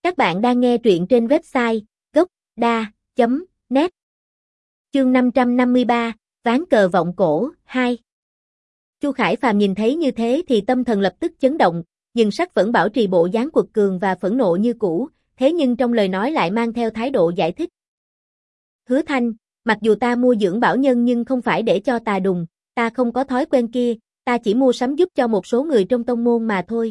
Các bạn đang nghe truyện trên website gocda.net. Chương 553, Ván cờ vọng cổ 2. Chu Khải Phàm nhìn thấy như thế thì tâm thần lập tức chấn động, nhưng sắc vẫn bảo trì bộ dáng quật cường và phẫn nộ như cũ, thế nhưng trong lời nói lại mang theo thái độ giải thích. Hứa Thanh, mặc dù ta mua dưỡng bảo nhân nhưng không phải để cho tà đùng, ta không có thói quen kia, ta chỉ mua sắm giúp cho một số người trong tông môn mà thôi.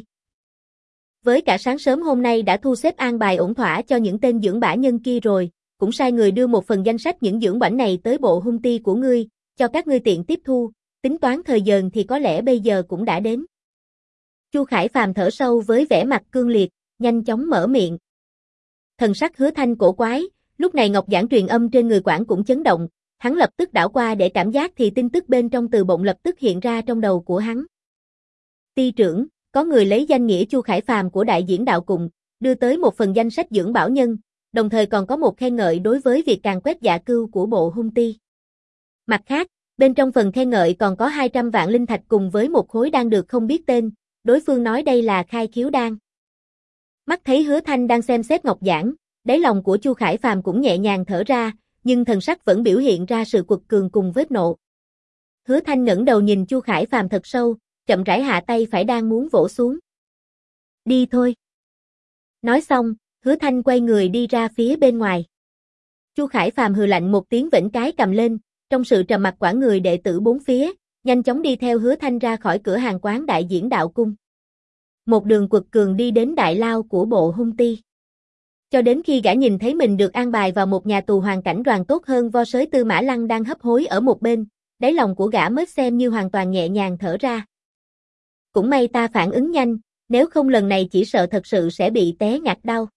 Với cả sáng sớm hôm nay đã thu xếp an bài ổn thỏa cho những tên dưỡng bả nhân kia rồi, cũng sai người đưa một phần danh sách những dưỡng bảnh này tới bộ hung ti của ngươi, cho các ngươi tiện tiếp thu, tính toán thời giờ thì có lẽ bây giờ cũng đã đến. Chu Khải Phàm thở sâu với vẻ mặt cương liệt, nhanh chóng mở miệng. Thần sắc Hứa Thanh cổ quái, lúc này ngọc giản truyền âm trên người quản cũng chấn động, hắn lập tức đảo qua để cảm giác thì tin tức bên trong từ bụng lập tức hiện ra trong đầu của hắn. Ti trưởng, có người lấy danh nghĩa Chu Khải Phàm của đại diễn đạo cùng, đưa tới một phần danh sách dưỡng bảo nhân, đồng thời còn có một khen ngợi đối với việc càn quét dạ cưu của bộ hung ti. Mặt khác, bên trong phần khen ngợi còn có 200 vạn linh thạch cùng với một khối đan được không biết tên, đối phương nói đây là khai khiếu đan. Mắt thấy Hứa Thanh đang xem xét ngọc giản, đáy lòng của Chu Khải Phàm cũng nhẹ nhàng thở ra, nhưng thần sắc vẫn biểu hiện ra sự quật cường cùng vết nộ. Hứa Thanh ngẩng đầu nhìn Chu Khải Phàm thật sâu, chậm rãi hạ tay phải đang muốn vỗ xuống. Đi thôi. Nói xong, Hứa Thanh quay người đi ra phía bên ngoài. Chu Khải Phàm hừ lạnh một tiếng vểnh cái cầm lên, trong sự trầm mặc quản người đệ tử bốn phía, nhanh chóng đi theo Hứa Thanh ra khỏi cửa hàng quán đại diễn đạo cung. Một đường quật cường đi đến đại lao của bộ hung ti. Cho đến khi gã nhìn thấy mình được an bài vào một nhà tù hoàn cảnh đoàn tốt hơn vo sới Tư Mã Lăng đang hấp hối ở một bên, đáy lòng của gã mới xem như hoàn toàn nhẹ nhàng thở ra. Cũng may ta phản ứng nhanh, nếu không lần này chỉ sợ thật sự sẽ bị té ngạt đau.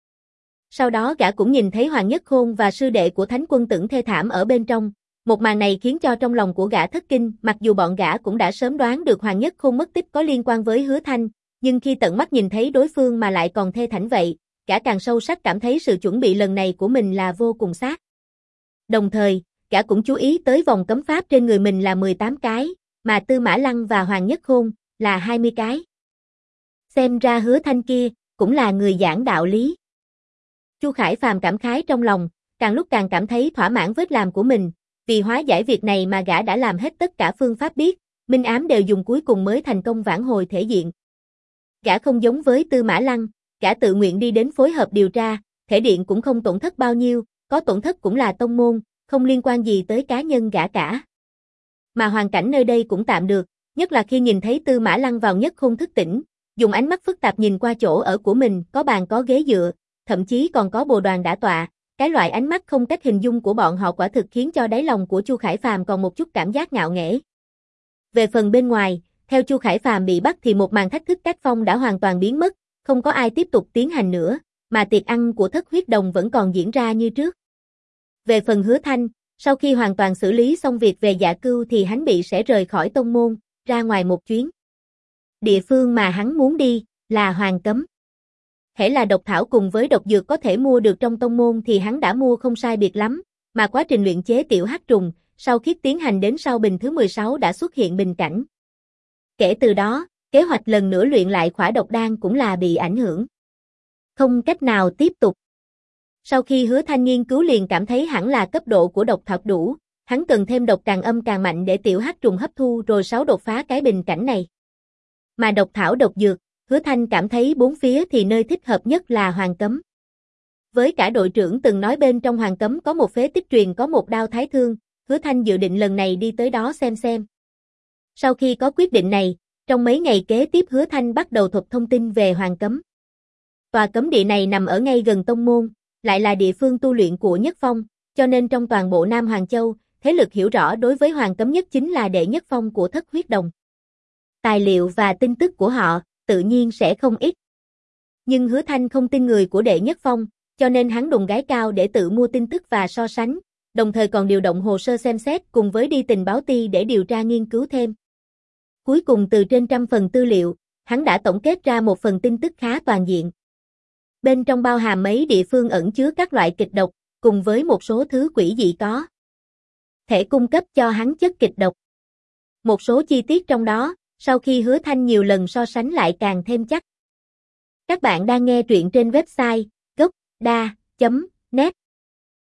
Sau đó gã cũng nhìn thấy Hoàng Nhất Khôn và sư đệ của Thánh Quân Tưởng thê thảm ở bên trong, một màn này khiến cho trong lòng của gã thất kinh, mặc dù bọn gã cũng đã sớm đoán được Hoàng Nhất Khôn mất tích có liên quan với Hứa Thanh, nhưng khi tận mắt nhìn thấy đối phương mà lại còn thê thảm vậy, gã càng sâu sắc cảm thấy sự chuẩn bị lần này của mình là vô cùng xác. Đồng thời, gã cũng chú ý tới vòng cấm pháp trên người mình là 18 cái, mà Tư Mã Lăng và Hoàng Nhất Khôn là 20 cái. Xem ra Hứa Thanh kia cũng là người giảng đạo lý. Chu Khải Phàm cảm khái trong lòng, càng lúc càng cảm thấy thỏa mãn vết làm của mình, vì hóa giải việc này mà gã đã làm hết tất cả phương pháp biết, minh ám đều dùng cuối cùng mới thành công vãn hồi thể diện. Gã không giống với Tư Mã Lăng, gã tự nguyện đi đến phối hợp điều tra, thể điện cũng không tổn thất bao nhiêu, có tổn thất cũng là tông môn, không liên quan gì tới cá nhân gã cả. Mà hoàn cảnh nơi đây cũng tạm được, nhất là khi nhìn thấy Tư Mã Lăng vào Nhất Khôn thức tỉnh, dùng ánh mắt phức tạp nhìn qua chỗ ở của mình, có bàn có ghế dựa, thậm chí còn có bồ đoàn đã tọa, cái loại ánh mắt không cách hình dung của bọn họ quả thực khiến cho đáy lòng của Chu Khải Phàm còn một chút cảm giác ngạo nghễ. Về phần bên ngoài, theo Chu Khải Phàm bị bắt thì một màn thách thức tác phong đã hoàn toàn biến mất, không có ai tiếp tục tiến hành nữa, mà tiệc ăn của Thất Huyết Đồng vẫn còn diễn ra như trước. Về phần Hứa Thanh, sau khi hoàn toàn xử lý xong việc về dạ cưu thì hắn bị sẽ rời khỏi tông môn, ra ngoài một chuyến. Địa phương mà hắn muốn đi là Hoàng Cấm. Hễ là độc thảo cùng với độc dược có thể mua được trong tông môn thì hắn đã mua không sai biệt lắm, mà quá trình luyện chế tiểu hắc trùng, sau khi tiến hành đến sau bình thứ 16 đã xuất hiện bình cảnh. Kể từ đó, kế hoạch lần nữa luyện lại khỏa độc đan cũng là bị ảnh hưởng. Không cách nào tiếp tục. Sau khi Hứa Thanh nghiên cứu liền cảm thấy hẳn là cấp độ của độc thảo đủ, hắn cần thêm độc càng âm càng mạnh để tiểu hắc trùng hấp thu rồi đột phá cái bình cảnh này. Mà độc thảo độc dược, Hứa Thanh cảm thấy bốn phía thì nơi thích hợp nhất là Hoàng Cấm. Với cả đội trưởng từng nói bên trong Hoàng Cấm có một phế tích truyền có một đao thái thương, Hứa Thanh dự định lần này đi tới đó xem. Sau khi có quyết định này, trong mấy ngày kế tiếp Hứa Thanh bắt đầu thuật thông tin về Hoàng Cấm. Tòa cấm địa này nằm ở ngay gần tông môn, lại là địa phương tu luyện của Nhất Phong, cho nên trong toàn bộ Nam Hoàng Châu, thế lực hiểu rõ đối với Hoàng Cấm nhất chính là Đệ Nhất Phong của Thất Huyết Đồng. Tài liệu và tin tức của họ tự nhiên sẽ không ít. Nhưng Hứa Thanh không tin người của Đệ Nhất Phong, cho nên hắn đùng gái cao để tự mua tin tức và so sánh, đồng thời còn điều động hồ sơ xem xét cùng với đi tình báo ty để điều tra nghiên cứu thêm. Cuối cùng từ trên trăm phần tư liệu, hắn đã tổng kết ra một phần tin tức khá toàn diện. Bên trong bao hàm mấy địa phương ẩn chứa các loại kịch độc, cùng với một số thứ quỷ dị có thể cung cấp cho hắn chất kịch độc. Một số chi tiết trong đó, sau khi Hứa Thanh nhiều lần so sánh lại càng thêm chắc. Các bạn đang nghe truyện trên website gocda.net